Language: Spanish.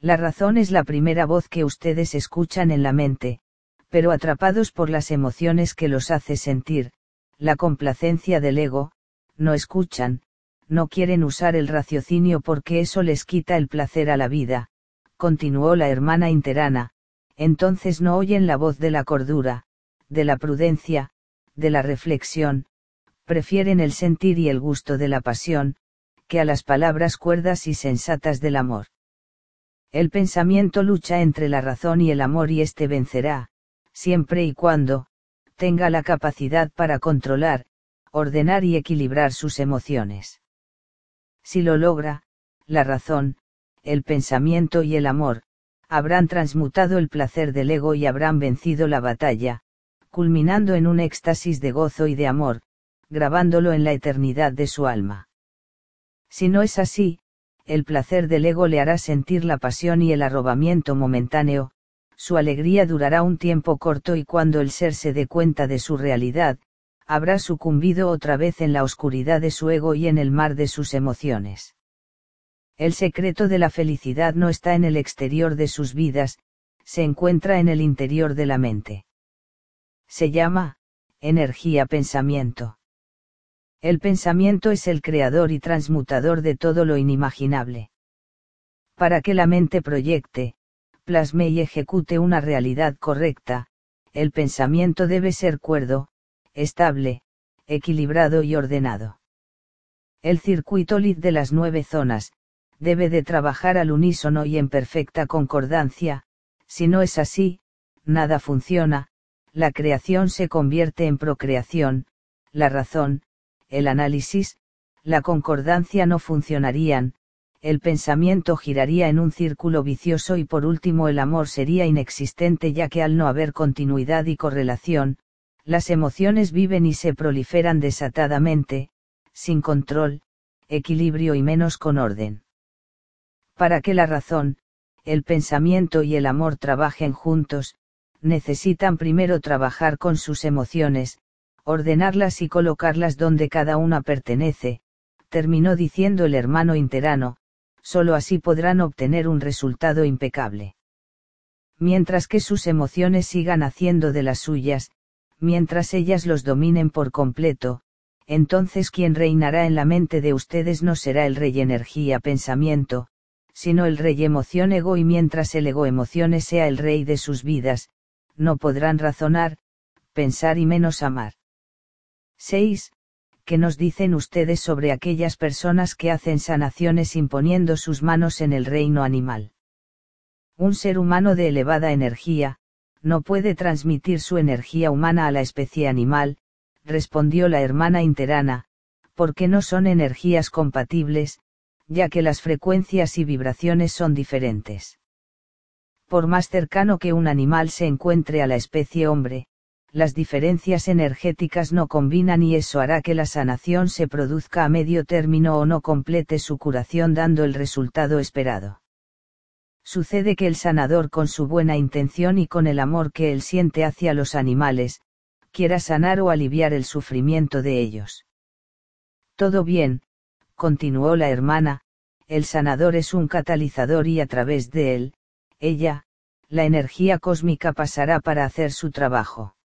La razón es la primera voz que ustedes escuchan en la mente, pero atrapados por las emociones que los hace sentir, la complacencia del ego, no escuchan, no quieren usar el raciocinio porque eso les quita el placer a la vida, continuó la hermana interana, entonces no oyen la voz de la cordura, de la prudencia, de la reflexión, prefieren el sentir y el gusto de la pasión, que a las palabras cuerdas y sensatas del amor. El pensamiento lucha entre la razón y el amor y éste vencerá, siempre y cuando, tenga la capacidad para controlar, ordenar y equilibrar sus emociones. Si lo logra, la razón, el pensamiento y el amor, habrán transmutado el placer del ego y habrán vencido la batalla, culminando en un éxtasis de gozo y de amor, grabándolo en la eternidad de su alma. Si no es así, el placer del ego le hará sentir la pasión y el arrobamiento momentáneo, su alegría durará un tiempo corto y cuando el ser se dé cuenta de su realidad, habrá sucumbido otra vez en la oscuridad de su ego y en el mar de sus emociones. El secreto de la felicidad no está en el exterior de sus vidas, se encuentra en el interior de la mente. Se llama, energía-pensamiento. El pensamiento es el creador y transmutador de todo lo inimaginable. Para que la mente proyecte, plasme y ejecute una realidad correcta, el pensamiento debe ser cuerdo, estable, equilibrado y ordenado. El circuito LID de las 9 zonas, debe de trabajar al unísono y en perfecta concordancia, si no es así, nada funciona, la creación se convierte en procreación, la razón, el análisis, la concordancia no funcionarían, el pensamiento giraría en un círculo vicioso y por último el amor sería inexistente ya que al no haber continuidad y correlación, las emociones viven y se proliferan desatadamente, sin control, equilibrio y menos con orden. Para que la razón, el pensamiento y el amor trabajen juntos, necesitan primero trabajar con sus emociones, ordenarlas y colocarlas donde cada una pertenece, terminó diciendo el hermano interano, solo así podrán obtener un resultado impecable. Mientras que sus emociones sigan haciendo de las suyas, mientras ellas los dominen por completo, entonces quien reinará en la mente de ustedes no será el rey energía pensamiento, sino el rey emoción ego y mientras el ego emociones sea el rey de sus vidas, no podrán razonar, pensar y menos amar. 6. ¿Qué nos dicen ustedes sobre aquellas personas que hacen sanaciones imponiendo sus manos en el reino animal? Un ser humano de elevada energía, no puede transmitir su energía humana a la especie animal, respondió la hermana interana, porque no son energías compatibles, ya que las frecuencias y vibraciones son diferentes. Por más cercano que un animal se encuentre a la especie hombre, las diferencias energéticas no combinan y eso hará que la sanación se produzca a medio término o no complete su curación dando el resultado esperado. Sucede que el sanador con su buena intención y con el amor que él siente hacia los animales, quiera sanar o aliviar el sufrimiento de ellos. Todo bien, continuó la hermana, el sanador es un catalizador y a través de él, ella, la energía cósmica pasará para hacer su trabajo.